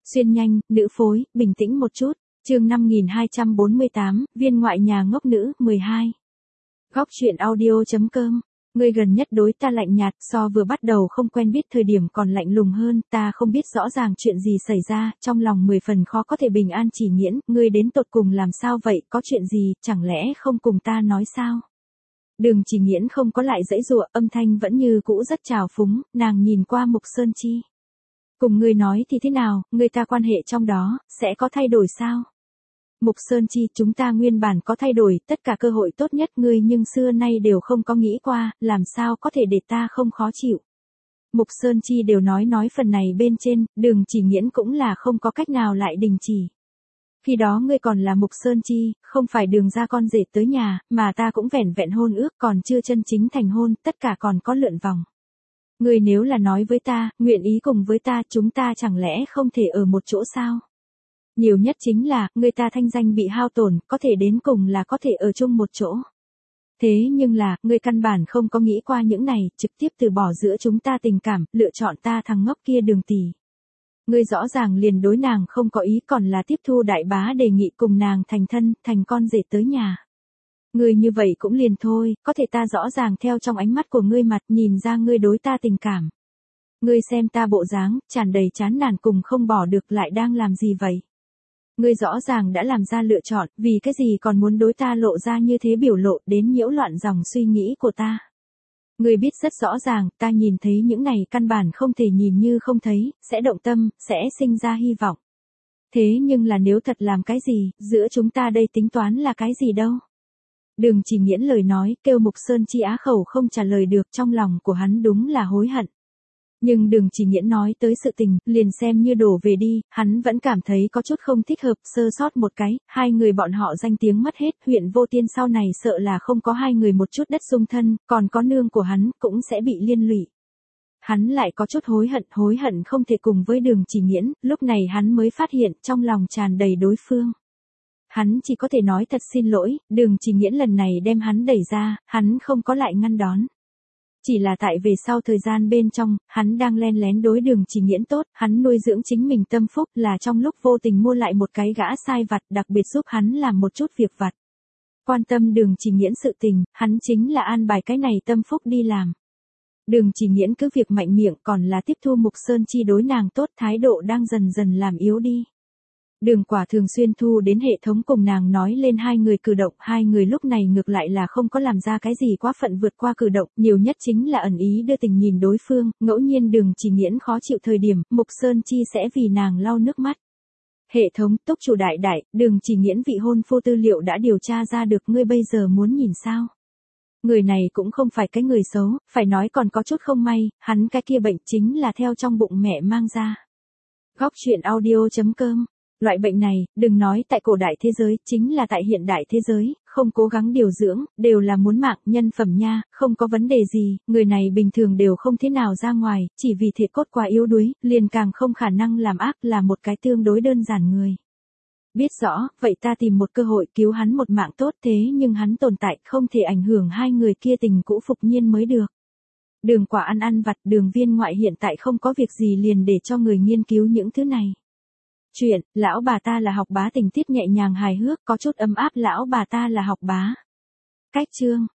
Xuyên nhanh, nữ phối, bình tĩnh một chút. Chương 5248, viên ngoại nhà ngốc nữ, 12. Góc truyện audio.com. Ngươi gần nhất đối ta lạnh nhạt, so vừa bắt đầu không quen biết thời điểm còn lạnh lùng hơn, ta không biết rõ ràng chuyện gì xảy ra, trong lòng 10 phần khó có thể bình an. Chỉ Nghiễn, ngươi đến tột cùng làm sao vậy, có chuyện gì, chẳng lẽ không cùng ta nói sao? Đường Chỉ Nghiễn không có lại giãy giụa, âm thanh vẫn như cũ rất trào phúng, nàng nhìn qua Mục Sơn Chi. Cùng ngươi nói thì thế nào, người ta quan hệ trong đó, sẽ có thay đổi sao? Mục Sơn Chi, chúng ta nguyên bản có thay đổi, tất cả cơ hội tốt nhất ngươi nhưng xưa nay đều không có nghĩ qua, làm sao có thể để ta không khó chịu. Mục Sơn Chi đều nói phần này bên trên, Đường Chỉ Nghiễn cũng là không có cách nào lại đình chỉ. Khi đó ngươi còn là Mục Sơn Chi, không phải Đường ra con rể tới nhà, mà ta cũng vẻn vẹn hôn ước còn chưa chân chính thành hôn, tất cả còn có lượn vòng. Ngươi nếu là nói với ta, nguyện ý cùng với ta, chúng ta chẳng lẽ không thể ở một chỗ sao? Nhiều nhất chính là, người ta thanh danh bị hao tổn, có thể đến cùng là có thể ở chung một chỗ. Thế nhưng là, ngươi căn bản không có nghĩ qua những này, trực tiếp từ bỏ giữa chúng ta tình cảm, lựa chọn ta thằng ngốc kia Đường tỷ. Ngươi rõ ràng liền đối nàng không có ý, còn là tiếp thu đại bá đề nghị cùng nàng thành thân, thành con rể tới nhà. Ngươi như vậy cũng liền thôi, có thể ta rõ ràng theo trong ánh mắt của ngươi mặt nhìn ra ngươi đối ta tình cảm. Ngươi xem ta bộ dáng, tràn đầy chán nản cùng không bỏ được, lại đang làm gì vậy? Ngươi rõ ràng đã làm ra lựa chọn, vì cái gì còn muốn đối ta lộ ra như thế biểu lộ, đến nhiễu loạn dòng suy nghĩ của ta. Ngươi biết rất rõ ràng, ta nhìn thấy những này căn bản không thể nhìn như không thấy, sẽ động tâm, sẽ sinh ra hy vọng. Thế nhưng là nếu thật làm cái gì, giữa chúng ta đây tính toán là cái gì đâu? Đường Chỉ Nghiễn lời nói, kêu Mục Sơn Chi á khẩu không trả lời được, trong lòng của hắn đúng là hối hận. Nhưng Đường Chỉ Nghiễn nói tới sự tình, liền xem như đổ về đi, hắn vẫn cảm thấy có chút không thích hợp, sơ sót một cái, hai người bọn họ danh tiếng mất hết, huyện Vô Tiên sau này sợ là không có hai người một chút đất xung thân, còn có nương của hắn, cũng sẽ bị liên lụy. Hắn lại có chút hối hận không thể cùng với Đường Chỉ Nghiễn, lúc này hắn mới phát hiện trong lòng tràn đầy đối phương. Hắn chỉ có thể nói thật xin lỗi, Đường Chỉ Nghiễn lần này đem hắn đẩy ra, hắn không có lại ngăn đón. Chỉ là tại về sau thời gian bên trong, hắn đang len lén đối Đường Chỉ Nghiễn tốt, hắn nuôi dưỡng chính mình tâm phúc là trong lúc vô tình mua lại một cái gã sai vặt, đặc biệt giúp hắn làm một chút việc vặt. Quan tâm Đường Chỉ Nghiễn sự tình, hắn chính là an bài cái này tâm phúc đi làm. Đường Chỉ Nghiễn cứ việc mạnh miệng còn là tiếp thu Mục Sơn Chi đối nàng tốt, thái độ đang dần dần làm yếu đi. Đường Quả thường xuyên thu đến hệ thống cùng nàng nói lên hai người cử động, hai người lúc này ngược lại là không có làm ra cái gì quá phận vượt qua cử động, nhiều nhất chính là ẩn ý đưa tình nhìn đối phương, ngẫu nhiên Đường Chỉ Nghiễn khó chịu thời điểm, Mục Sơn Chi sẽ vì nàng lau nước mắt. Hệ thống, túc chủ đại, Đường Chỉ Nghiễn vị hôn phu tư liệu đã điều tra ra được, ngươi bây giờ muốn nhìn sao? Người này cũng không phải cái người xấu, phải nói còn có chút không may, hắn cái kia bệnh chính là theo trong bụng mẹ mang ra. Góc truyện audio.com. Loại bệnh này, đừng nói tại cổ đại thế giới, chính là tại hiện đại thế giới, không cố gắng điều dưỡng, đều là muốn mạng, nhân phẩm nha, không có vấn đề gì, người này bình thường đều không thế nào ra ngoài, chỉ vì thể cốt quá yếu đuối, liền càng không khả năng làm ác, là một cái tương đối đơn giản người. Biết rõ, vậy ta tìm một cơ hội cứu hắn một mạng tốt, thế nhưng hắn tồn tại không thể ảnh hưởng hai người kia tình cũ phục nhiên mới được. Đường Quả ăn vặt, Đường viên ngoại hiện tại không có việc gì liền để cho người nghiên cứu những thứ này. Chuyện, lão bà ta là học bá, tình tiết nhẹ nhàng hài hước, có chút ấm áp, lão bà ta là học bá. Cách chương